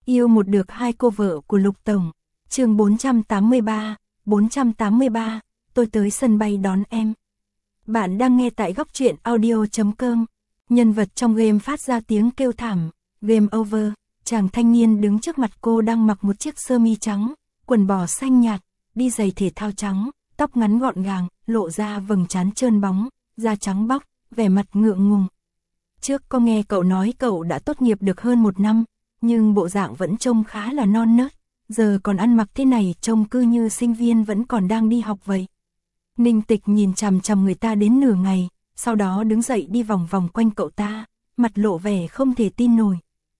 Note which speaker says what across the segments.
Speaker 1: Yêu một được hai cô vợ của Lục Tổng. Chương 483, tôi tới sân bay đón em. Bạn đang nghe tại góc truyện audio.com. Nhân vật trong game phát ra tiếng kêu thảm. Game over. Chàng thanh niên đứng trước mặt cô đang mặc một chiếc sơ mi trắng, quần bò xanh nhạt, đi giày thể thao trắng, tóc ngắn gọn gàng, lộ ra vầng trán trơn bóng, da trắng bóc, vẻ mặt ngượng ngùng. Trước có nghe cậu nói cậu đã tốt nghiệp được hơn 1 năm, nhưng bộ dạng vẫn trông khá là non nớt, giờ còn ăn mặc thế này trông cứ như sinh viên vẫn còn đang đi học vậy. Ninh Tịch nhìn chằm chằm người ta đến nửa ngày, sau đó đứng dậy đi vòng vòng quanh cậu ta, mặt lộ vẻ không thể tin nổi.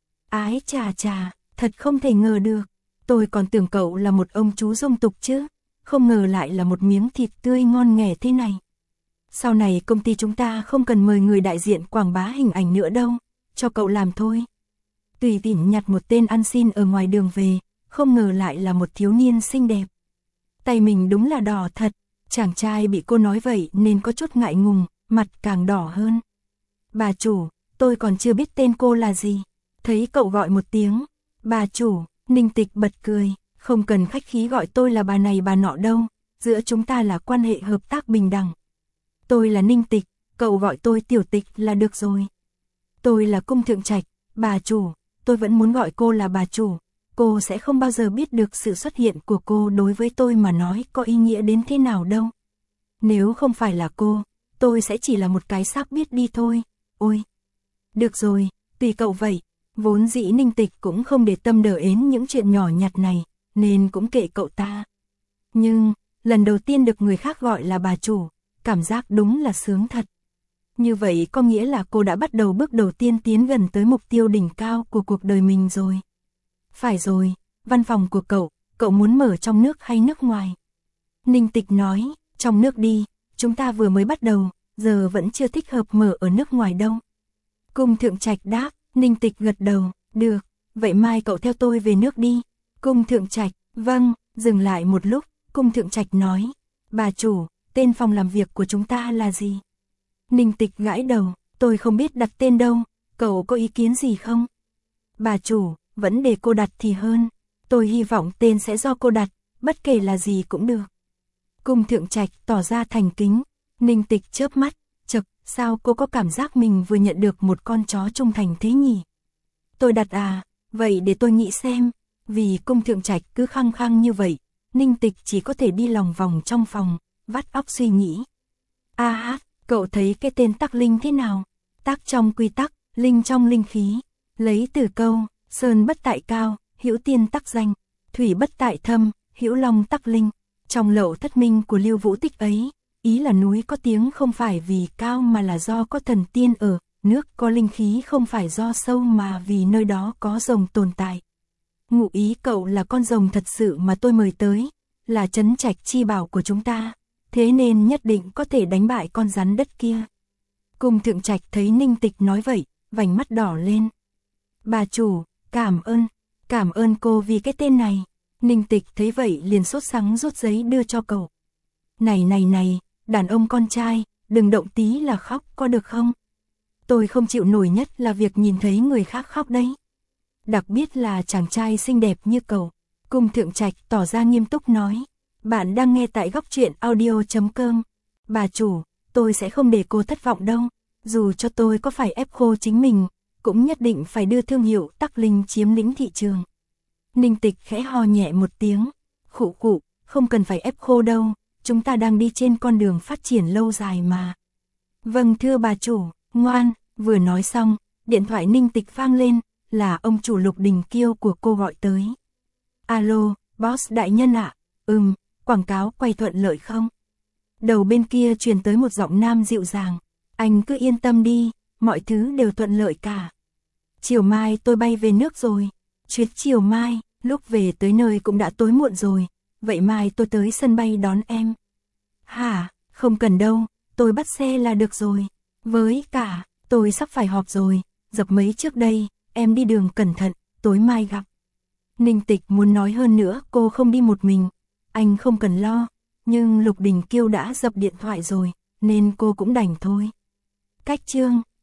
Speaker 1: Ái chà chà, thật không thể ngờ được, tôi còn tưởng cậu là một ông chú dung tục chứ, không ngờ lại là một miếng thịt tươi ngon nghẻ thế này. Sau này công ty chúng ta không cần mời người đại diện quảng bá hình ảnh nữa đâu, cho cậu làm thôi. Tùy tiện nhặt một tên ăn xin ở ngoài đường về, không ngờ lại là một thiếu niên xinh đẹp. Tay mình đúng là đỏ thật, chàng trai bị cô nói vậy nên có chút ngại ngùng, mặt càng đỏ hơn. Bà chủ, tôi còn chưa biết tên cô là gì. Thấy cậu gọi một tiếng, bà chủ, Ninh Tịch bật cười, không cần khách khí gọi tôi là bà này bà nọ đâu, giữa chúng ta là quan hệ hợp tác bình đẳng. Tôi là Ninh Tịch, cậu gọi tôi Tiểu Tịch là được rồi. Tôi là Cung Thượng Trạch, bà chủ, tôi vẫn muốn gọi cô là bà chủ, cô sẽ không bao giờ biết được sự xuất hiện của cô đối với tôi mà nói có ý nghĩa đến thế nào đâu. Nếu không phải là cô, tôi sẽ chỉ là một cái xác biết đi thôi, ôi. Được rồi, tùy cậu vậy, vốn dĩ Ninh Tịch cũng không để tâm đờ ến những chuyện nhỏ nhặt này, nên cũng kệ cậu ta. Nhưng, lần đầu tiên được người khác gọi là bà chủ, cảm giác đúng là sướng thật. Như vậy có nghĩa là cô đã bắt đầu bước đầu tiên tiến gần tới mục tiêu đỉnh cao của cuộc đời mình rồi. Phải rồi, văn phòng của cậu muốn mở trong nước hay nước ngoài? Ninh Tịch nói, trong nước đi, chúng ta vừa mới bắt đầu, giờ vẫn chưa thích hợp mở ở nước ngoài đâu. Cung Thượng Trạch đáp, Ninh Tịch gật đầu, được, vậy mai cậu theo tôi về nước đi. Cung Thượng Trạch, vâng, dừng lại một lúc, Cung Thượng Trạch nói, bà chủ, tên phòng làm việc của chúng ta là gì? Ninh Tịch gãi đầu, tôi không biết đặt tên đâu, cậu có ý kiến gì không? Bà chủ, vẫn để cô đặt thì hơn, tôi hy vọng tên sẽ do cô đặt, bất kể là gì cũng được. Cung Thượng Trạch tỏ ra thành kính, Ninh Tịch chớp mắt, chậc, sao cô có cảm giác mình vừa nhận được một con chó trung thành thế nhỉ? Tôi đặt à, vậy để tôi nghĩ xem, vì Cung Thượng Trạch cứ khăng khăng như vậy, Ninh Tịch chỉ có thể đi lòng vòng trong phòng, vắt óc suy nghĩ. Cậu thấy cái tên Tắc Linh thế nào? Tắc trong quy tắc, linh trong linh khí, lấy từ câu, sơn bất tại cao, hữu tiên tắc danh, thủy bất tại thâm, hữu long tắc linh. Trong Lậu Thất Minh của Lưu Vũ Tích ấy, ý là núi có tiếng không phải vì cao mà là do có thần tiên ở, nước có linh khí không phải do sâu mà vì nơi đó có rồng tồn tại. Ngụ ý cậu là con rồng thật sự mà tôi mời tới, là trấn trạch chi bảo của chúng ta, thế nên nhất định có thể đánh bại con rắn đất kia. Cung Thượng Trạch thấy Ninh Tịch nói vậy, vành mắt đỏ lên. Bà chủ, cảm ơn cô vì cái tên này. Ninh Tịch thấy vậy liền sốt sắng rút giấy đưa cho cậu. Này, đàn ông con trai, đừng động tí là khóc có được không? Tôi không chịu nổi nhất là việc nhìn thấy người khác khóc đấy. Đặc biệt là chàng trai xinh đẹp như cậu. Cung Thượng Trạch tỏ ra nghiêm túc nói. Bạn đang nghe tại góc truyện audio.com. Bà chủ, tôi sẽ không để cô thất vọng đâu. Dù cho tôi có phải ép khô chính mình, cũng nhất định phải đưa thương hiệu Tắc Linh chiếm lĩnh thị trường. Ninh Tịch khẽ ho nhẹ một tiếng. Khụ, không cần phải ép khô đâu, chúng ta đang đi trên con đường phát triển lâu dài mà. Vâng thưa bà chủ, ngoan. Vừa nói xong, điện thoại Ninh Tịch vang lên, là ông chủ Lục Đình Kiêu của cô gọi tới. Alo, boss đại nhân ạ. Quảng cáo quay thuận lợi không? Đầu bên kia truyền tới một giọng nam dịu dàng. Anh cứ yên tâm đi, mọi thứ đều thuận lợi cả. Chiều mai tôi bay về nước rồi. Chuyến chiều mai, lúc về tới nơi cũng đã tối muộn rồi. Vậy mai tôi tới sân bay đón em. Hả, không cần đâu, tôi bắt xe là được rồi. Với cả, tôi sắp phải họp rồi, dập mấy trước đây, em đi đường cẩn thận, tối mai gặp. Ninh Tịch muốn nói hơn nữa cô không đi một mình. Anh không cần lo, nhưng Lục Đình Kiêu đã dập điện thoại rồi, nên cô cũng đành thôi. Cách chương